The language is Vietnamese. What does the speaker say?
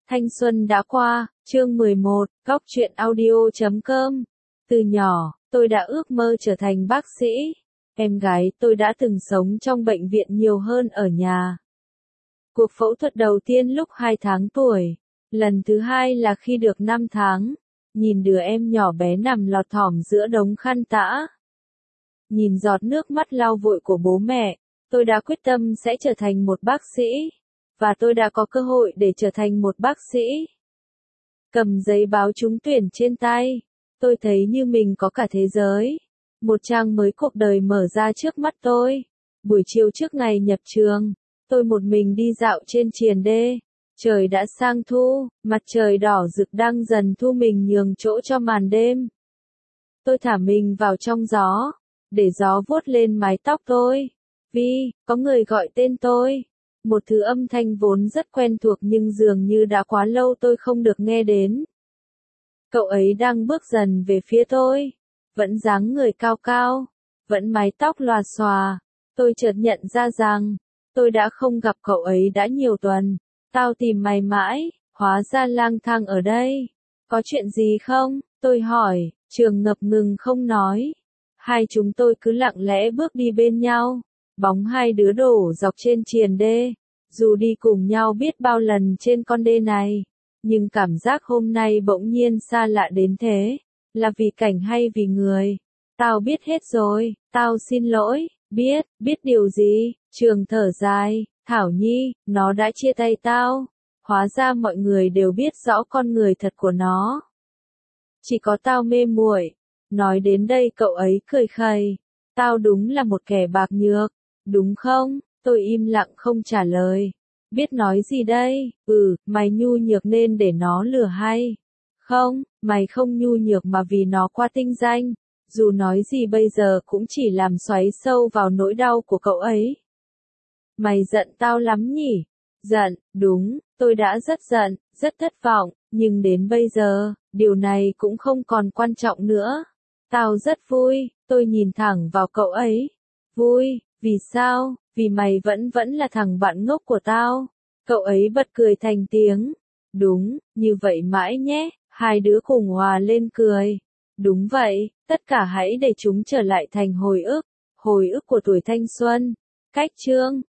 Thanh xuân đã qua, chương 11, góc truyện audio.com. Từ nhỏ, tôi đã ước mơ trở thành bác sĩ. Em gái tôi đã từng sống trong bệnh viện nhiều hơn ở nhà. Cuộc phẫu thuật đầu tiên lúc 2 tháng tuổi. Lần thứ hai là khi được 5 tháng. Nhìn đứa em nhỏ bé nằm lọt thỏm giữa đống khăn tã. Nhìn giọt nước mắt lau vội của bố mẹ, tôi đã quyết tâm sẽ trở thành một bác sĩ. Và tôi đã có cơ hội để trở thành một bác sĩ. Cầm giấy báo trúng tuyển trên tay, tôi thấy như mình có cả thế giới. Một trang mới cuộc đời mở ra trước mắt tôi. Buổi chiều trước ngày nhập trường, tôi một mình đi dạo trên triền đê. Trời đã sang thu, mặt trời đỏ rực đang dần thu mình nhường chỗ cho màn đêm. Tôi thả mình vào trong gió, để gió vuốt lên mái tóc tôi. Vi, có người gọi tên tôi. Một thứ âm thanh vốn rất quen thuộc nhưng dường như đã quá lâu tôi không được nghe đến. Cậu ấy đang bước dần về phía tôi. Vẫn dáng người cao cao, vẫn mái tóc lòa xòa. Tôi chợt nhận ra rằng, tôi đã không gặp cậu ấy đã nhiều tuần. Tao tìm mày mãi, hóa ra lang thang ở đây. Có chuyện gì không? Tôi hỏi, Trường ngập ngừng không nói. Hai chúng tôi cứ lặng lẽ bước đi bên nhau. Bóng hai đứa đổ dọc trên triền đê. Dù đi cùng nhau biết bao lần trên con đê này, nhưng cảm giác hôm nay bỗng nhiên xa lạ đến thế. Là vì cảnh hay vì người? Tao biết hết rồi, tao xin lỗi. Biết điều gì? Trường thở dài, Thảo Nhi, nó đã chia tay tao. Hóa ra mọi người đều biết rõ con người thật của nó. Chỉ có tao mê muội. Nói đến đây cậu ấy cười khẩy. Tao đúng là một kẻ bạc nhược, đúng không? Tôi im lặng không trả lời. Biết nói gì đây? Mày nhu nhược nên để nó lừa hay? Không, mày không nhu nhược mà vì nó qua tinh danh. Dù nói gì bây giờ cũng chỉ làm xoáy sâu vào nỗi đau của cậu ấy. Mày giận tao lắm nhỉ? Giận, đúng, tôi đã rất giận, rất thất vọng, nhưng đến bây giờ, điều này cũng không còn quan trọng nữa. Tao rất vui, tôi nhìn thẳng vào cậu ấy. Vui, vì sao? Vì mày vẫn là thằng bạn ngốc của tao. Cậu ấy bật cười thành tiếng. Đúng, như vậy mãi nhé. Hai đứa cùng hòa lên cười. Đúng vậy, tất cả hãy để chúng trở lại thành hồi ức của tuổi thanh xuân. Cách chương